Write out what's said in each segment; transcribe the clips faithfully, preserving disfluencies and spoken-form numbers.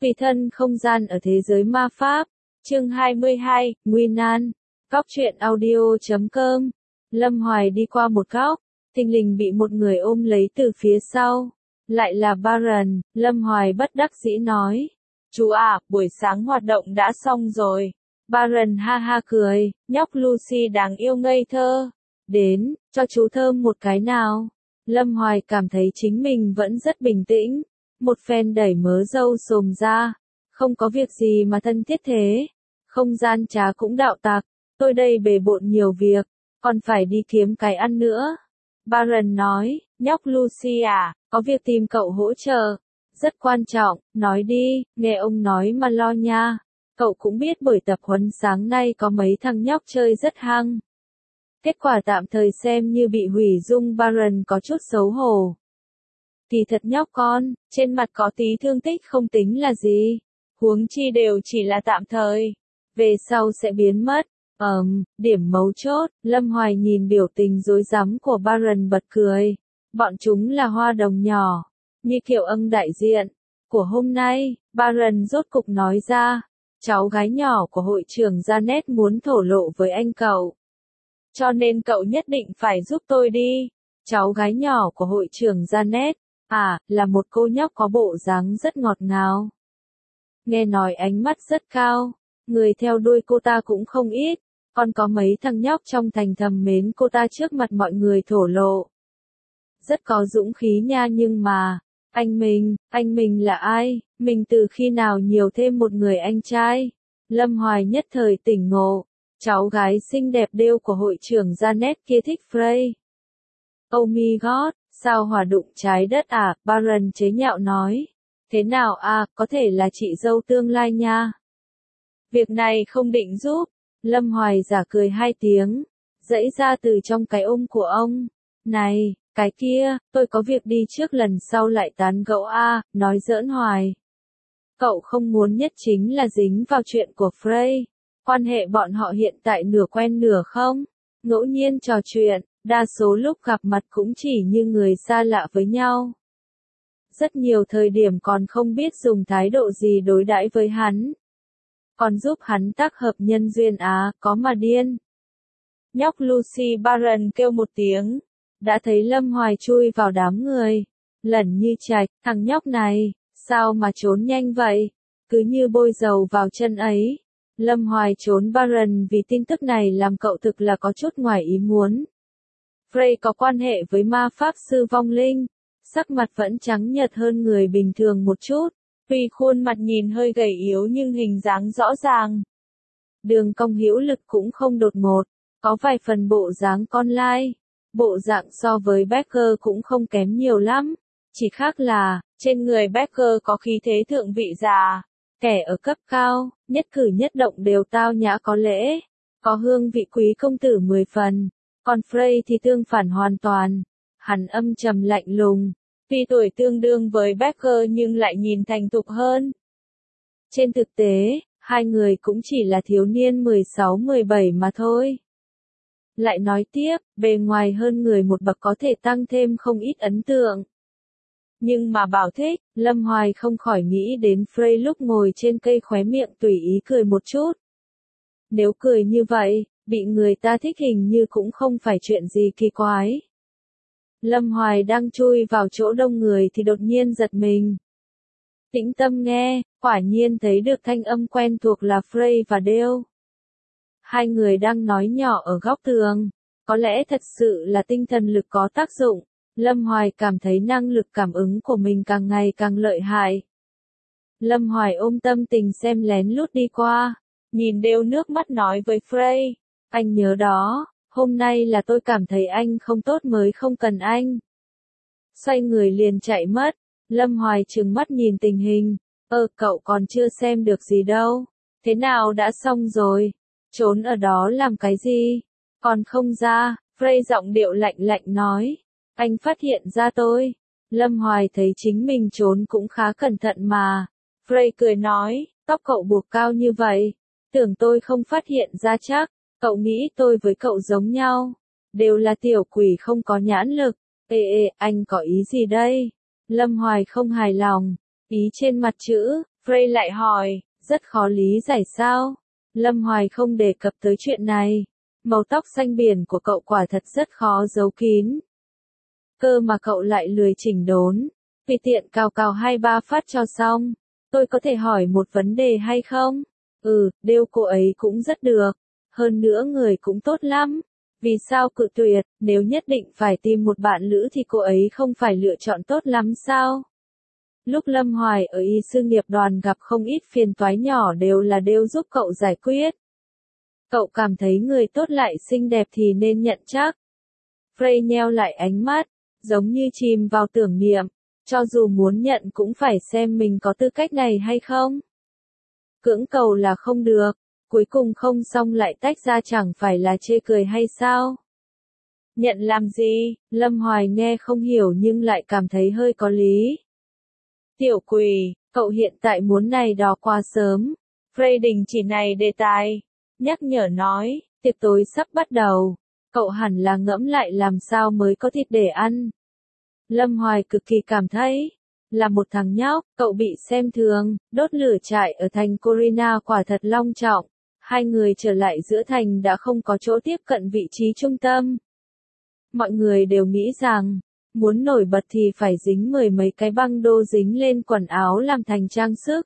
Tùy thân không gian ở thế giới ma pháp. Chương hai mươi hai, Nguy nan. Góc truyện audio chấm com. Lâm Hoài đi qua một góc, thình lình bị một người ôm lấy từ phía sau. Lại là Baron, Lâm Hoài bất đắc dĩ nói. Chú à, buổi sáng hoạt động đã xong rồi. Baron ha ha cười, nhóc Lucy đáng yêu ngây thơ. Đến, cho chú thơm một cái nào. Lâm Hoài cảm thấy chính mình vẫn rất bình tĩnh. Một phen đẩy mớ râu xồm ra. Không có việc gì mà thân thiết thế. Không gian trá cũng đạo tặc. Tôi đây bề bộn nhiều việc. Còn phải đi kiếm cái ăn nữa. Baron nói, nhóc Lucy à, có việc tìm cậu hỗ trợ. Rất quan trọng, nói đi, nghe ông nói mà lo nha. Cậu cũng biết buổi tập huấn sáng nay có mấy thằng nhóc chơi rất hăng. Kết quả tạm thời xem như bị hủy dung. Baron có chút xấu hổ. Kỳ thật nhóc con, trên mặt có tí thương tích không tính là gì. Huống chi đều chỉ là tạm thời. Về sau sẽ biến mất. Ờm, um, điểm mấu chốt, Lâm Hoài nhìn biểu tình rối rắm của Baron bật cười. Bọn chúng là hoa đồng nhỏ. Như kiểu ân đại diện. Của hôm nay, Baron rốt cục nói ra. Cháu gái nhỏ của hội trưởng Janet muốn thổ lộ với anh cậu. Cho nên cậu nhất định phải giúp tôi đi. Cháu gái nhỏ của hội trưởng Janet. À, là một cô nhóc có bộ dáng rất ngọt ngào. Nghe nói ánh mắt rất cao. Người theo đuôi cô ta cũng không ít. Còn có mấy thằng nhóc trong thành thầm mến cô ta trước mặt mọi người thổ lộ. Rất có dũng khí nha, nhưng mà, anh mình, anh mình là ai, mình từ khi nào nhiều thêm một người anh trai. Lâm Hoài nhất thời tỉnh ngộ, cháu gái xinh đẹp đêu của hội trưởng Janet kia thích Frey. Oh my god, sao hỏa đụng trái đất à, Baron chế nhạo nói. Thế nào à, có thể là chị dâu tương lai nha. Việc này không định giúp. Lâm Hoài giả cười hai tiếng, dãy ra từ trong cái ôm của ông. Này, cái kia, tôi có việc đi trước lần sau lại tán gẫu a, nói giỡn hoài. Cậu không muốn nhất chính là dính vào chuyện của Frey. Quan hệ bọn họ hiện tại nửa quen nửa không. Ngẫu nhiên trò chuyện, đa số lúc gặp mặt cũng chỉ như người xa lạ với nhau. Rất nhiều thời điểm còn không biết dùng thái độ gì đối đãi với hắn. Còn giúp hắn tác hợp nhân duyên á, có mà điên. Nhóc Lucy. Baron kêu một tiếng. Đã thấy Lâm Hoài chui vào đám người. Lẩn như chạch, thằng nhóc này, sao mà trốn nhanh vậy? Cứ như bôi dầu vào chân ấy. Lâm Hoài trốn Baron vì tin tức này làm cậu thực là có chút ngoài ý muốn. Frey có quan hệ với ma pháp sư vong linh. Sắc mặt vẫn trắng nhợt hơn người bình thường một chút. Tuy khuôn mặt nhìn hơi gầy yếu nhưng hình dáng rõ ràng. Đường cong hữu lực cũng không đột ngột, có vài phần bộ dáng con lai. Bộ dạng so với Becker cũng không kém nhiều lắm. Chỉ khác là, trên người Becker có khí thế thượng vị già. Kẻ ở cấp cao, nhất cử nhất động đều tao nhã có lễ. Có hương vị quý công tử mười phần. Còn Frey thì tương phản hoàn toàn. Hắn âm trầm lạnh lùng. Tuy tuổi tương đương với Becker nhưng lại nhìn thành thục hơn. Trên thực tế, hai người cũng chỉ là thiếu niên mười sáu mười bảy mà thôi. Lại nói tiếp, bề ngoài hơn người một bậc có thể tăng thêm không ít ấn tượng. Nhưng mà bảo thích, Lâm Hoài không khỏi nghĩ đến Frey lúc ngồi trên cây khóe miệng tùy ý cười một chút. Nếu cười như vậy, bị người ta thích hình như cũng không phải chuyện gì kỳ quái. Lâm Hoài đang chui vào chỗ đông người thì đột nhiên giật mình. Tĩnh tâm nghe, quả nhiên thấy được thanh âm quen thuộc là Frey và Dale. Hai người đang nói nhỏ ở góc tường. Có lẽ thật sự là tinh thần lực có tác dụng. Lâm Hoài cảm thấy năng lực cảm ứng của mình càng ngày càng lợi hại. Lâm Hoài ôm tâm tình xem lén lút đi qua. Nhìn Dale nước mắt nói với Frey. Anh nhớ đó. Hôm nay là tôi cảm thấy anh không tốt mới không cần anh. Xoay người liền chạy mất. Lâm Hoài trừng mắt nhìn tình hình. Ơ, cậu còn chưa xem được gì đâu. Thế nào đã xong rồi? Trốn ở đó làm cái gì? Còn không ra, Frey giọng điệu lạnh lạnh nói. Anh phát hiện ra tôi. Lâm Hoài thấy chính mình trốn cũng khá cẩn thận mà. Frey cười nói, tóc cậu buộc cao như vậy. Tưởng tôi không phát hiện ra chắc. Cậu nghĩ tôi với cậu giống nhau. Đều là tiểu quỷ không có nhãn lực. Ê ê, anh có ý gì đây? Lâm Hoài không hài lòng. Ý trên mặt chữ, Frey lại hỏi, rất khó lý giải sao? Lâm Hoài không đề cập tới chuyện này. Màu tóc xanh biển của cậu quả thật rất khó giấu kín. Cơ mà cậu lại lười chỉnh đốn. Vì tiện cào cào hai ba phát cho xong. Tôi có thể hỏi một vấn đề hay không? Ừ, đeo cô ấy cũng rất được. Hơn nữa người cũng tốt lắm. Vì sao cự tuyệt, nếu nhất định phải tìm một bạn nữ thì cô ấy không phải lựa chọn tốt lắm sao? Lúc Lâm Hoài ở y sư nghiệp đoàn gặp không ít phiền toái nhỏ đều là đều giúp cậu giải quyết. Cậu cảm thấy người tốt lại xinh đẹp thì nên nhận chắc. Frey nheo lại ánh mắt, giống như chìm vào tưởng niệm, cho dù muốn nhận cũng phải xem mình có tư cách này hay không. Cưỡng cầu là không được, cuối cùng không xong lại tách ra chẳng phải là chê cười hay sao? Nhận làm gì? Lâm Hoài nghe không hiểu nhưng lại cảm thấy hơi có lý. Tiểu quỷ, cậu hiện tại muốn này đó quá sớm. Frey đình chỉ này đề tài, nhắc nhở nói, tiệc tối sắp bắt đầu, cậu hẳn là ngẫm lại làm sao mới có thịt để ăn. Lâm Hoài cực kỳ cảm thấy, là một thằng nhóc, cậu bị xem thường, đốt lửa trại ở thành Corina quả thật long trọng. Hai người trở lại giữa thành đã không có chỗ tiếp cận vị trí trung tâm. Mọi người đều nghĩ rằng, muốn nổi bật thì phải dính mười mấy cái băng đô dính lên quần áo làm thành trang sức.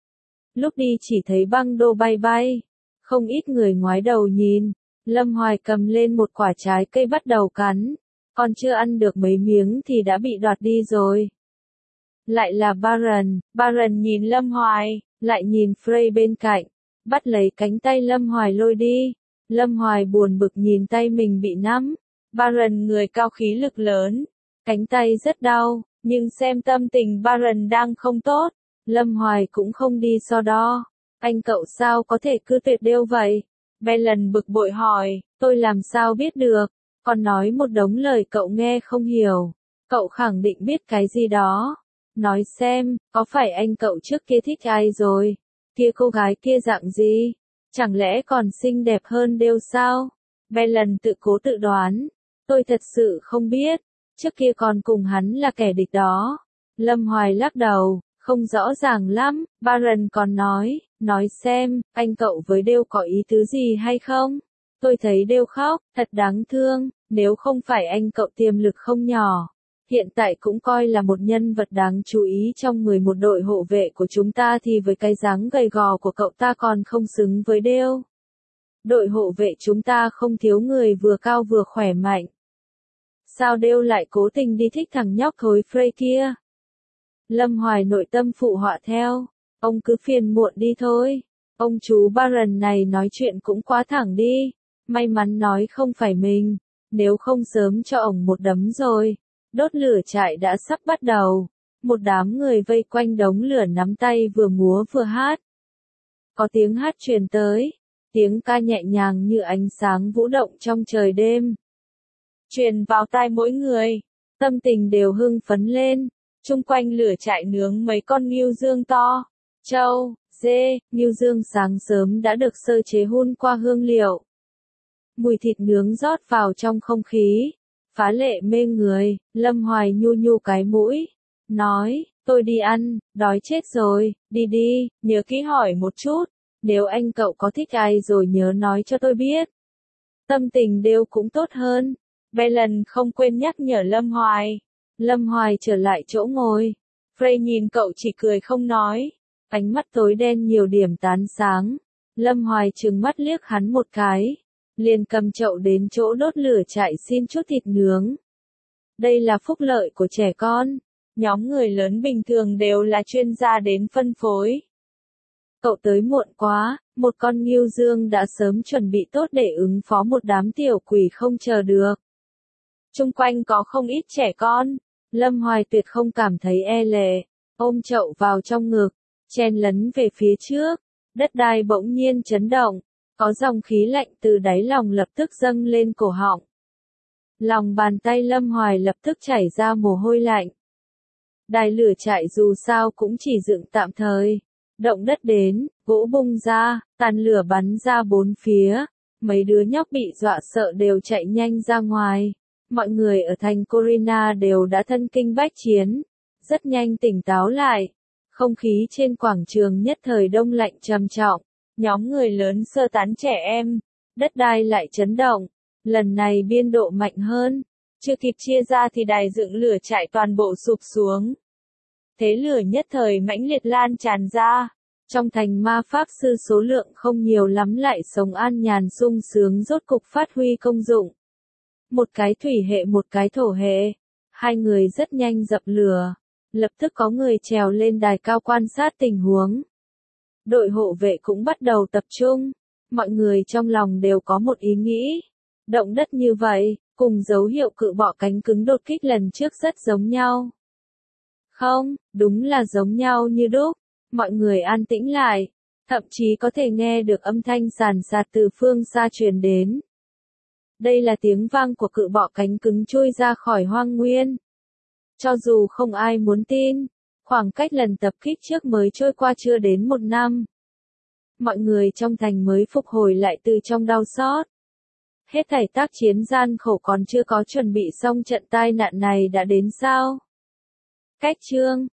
Lúc đi chỉ thấy băng đô bay bay, không ít người ngoái đầu nhìn, Lâm Hoài cầm lên một quả trái cây bắt đầu cắn, còn chưa ăn được mấy miếng thì đã bị đoạt đi rồi. Lại là Baron, Baron nhìn Lâm Hoài, lại nhìn Frey bên cạnh, bắt lấy cánh tay Lâm Hoài lôi đi. Lâm Hoài buồn bực nhìn tay mình bị nắm, Baron người cao khí lực lớn, cánh tay rất đau, nhưng xem tâm tình Baron đang không tốt, Lâm Hoài cũng không đi so đo. Anh cậu sao có thể cứ tuyệt đêu vậy? Baron bực bội hỏi, tôi làm sao biết được, còn nói một đống lời cậu nghe không hiểu. Cậu khẳng định biết cái gì đó. Nói xem, có phải anh cậu trước kia thích ai rồi? Kia cô gái kia dạng gì? Chẳng lẽ còn xinh đẹp hơn Đêu sao? Baron tự cố tự đoán. Tôi thật sự không biết. Trước kia còn cùng hắn là kẻ địch đó. Lâm Hoài lắc đầu, không rõ ràng lắm. Baron còn nói, nói xem, anh cậu với Đêu có ý tứ gì hay không? Tôi thấy Đêu khóc, thật đáng thương, nếu không phải anh cậu tiềm lực không nhỏ. Hiện tại cũng coi là một nhân vật đáng chú ý trong mười một đội hộ vệ của chúng ta thì với cái dáng gầy gò của cậu ta còn không xứng với Đêu. Đội hộ vệ chúng ta không thiếu người vừa cao vừa khỏe mạnh. Sao Đêu lại cố tình đi thích thằng nhóc thối Frey kia? Lâm Hoài nội tâm phụ họa theo. Ông cứ phiền muộn đi thôi. Ông chú Baron này nói chuyện cũng quá thẳng đi. May mắn nói không phải mình. Nếu không sớm cho ổng một đấm rồi. Đốt lửa trại đã sắp bắt đầu. Một đám người vây quanh đống lửa nắm tay vừa múa vừa hát. Có tiếng hát truyền tới. Tiếng ca nhẹ nhàng như ánh sáng vũ động trong trời đêm. Truyền vào tai mỗi người. Tâm tình đều hưng phấn lên. Chung quanh lửa trại nướng mấy con ngưu dương to. Trâu, dê, ngưu dương sáng sớm đã được sơ chế hun qua hương liệu. Mùi thịt nướng rót vào trong không khí. Phá lệ mê người, Lâm Hoài nhu nhu cái mũi. Nói, tôi đi ăn, đói chết rồi, đi đi, nhớ kỹ hỏi một chút. Nếu anh cậu có thích ai rồi nhớ nói cho tôi biết. Tâm tình Đêu cũng tốt hơn. Baron không quên nhắc nhở Lâm Hoài. Lâm Hoài trở lại chỗ ngồi. Frey nhìn cậu chỉ cười không nói. Ánh mắt tối đen nhiều điểm tán sáng. Lâm Hoài trừng mắt liếc hắn một cái. Liền cầm chậu đến chỗ đốt lửa trại xin chút thịt nướng. Đây là phúc lợi của trẻ con. Nhóm người lớn bình thường đều là chuyên gia đến phân phối. Cậu tới muộn quá, một con ngưu dương đã sớm chuẩn bị tốt để ứng phó một đám tiểu quỷ không chờ được. Chung quanh có không ít trẻ con. Lâm Hoài tuyệt không cảm thấy e lệ. Ôm chậu vào trong ngực, chen lấn về phía trước. Đất đai bỗng nhiên chấn động. Có dòng khí lạnh từ đáy lòng lập tức dâng lên cổ họng. Lòng bàn tay Lâm Hoài lập tức chảy ra mồ hôi lạnh. Đài lửa trại dù sao cũng chỉ dựng tạm thời. Động đất đến, gỗ bung ra, tàn lửa bắn ra bốn phía. Mấy đứa nhóc bị dọa sợ đều chạy nhanh ra ngoài. Mọi người ở thành Corina đều đã thân kinh bách chiến. Rất nhanh tỉnh táo lại. Không khí trên quảng trường nhất thời đông lạnh trầm trọng, nhóm người lớn sơ tán trẻ em, đất đai lại chấn động, lần này biên độ mạnh hơn, chưa kịp chia ra thì đài dựng lửa trại toàn bộ sụp xuống. Thế lửa nhất thời mãnh liệt lan tràn ra, trong thành ma pháp sư số lượng không nhiều lắm lại sống an nhàn sung sướng rốt cục phát huy công dụng. Một cái thủy hệ một cái thổ hệ, hai người rất nhanh dập lửa, lập tức có người trèo lên đài cao quan sát tình huống. Đội hộ vệ cũng bắt đầu tập trung, mọi người trong lòng đều có một ý nghĩ. Động đất như vậy, cùng dấu hiệu cự bọ cánh cứng đột kích lần trước rất giống nhau. Không, đúng là giống nhau như đúc, mọi người an tĩnh lại, thậm chí có thể nghe được âm thanh sàn sạt từ phương xa truyền đến. Đây là tiếng vang của cự bọ cánh cứng chui ra khỏi hoang nguyên. Cho dù không ai muốn tin, khoảng cách lần tập kích trước mới trôi qua chưa đến một năm. Mọi người trong thành mới phục hồi lại từ trong đau xót. Hết thảy tác chiến gian khổ còn chưa có chuẩn bị xong trận tai nạn này đã đến sao? Cách chương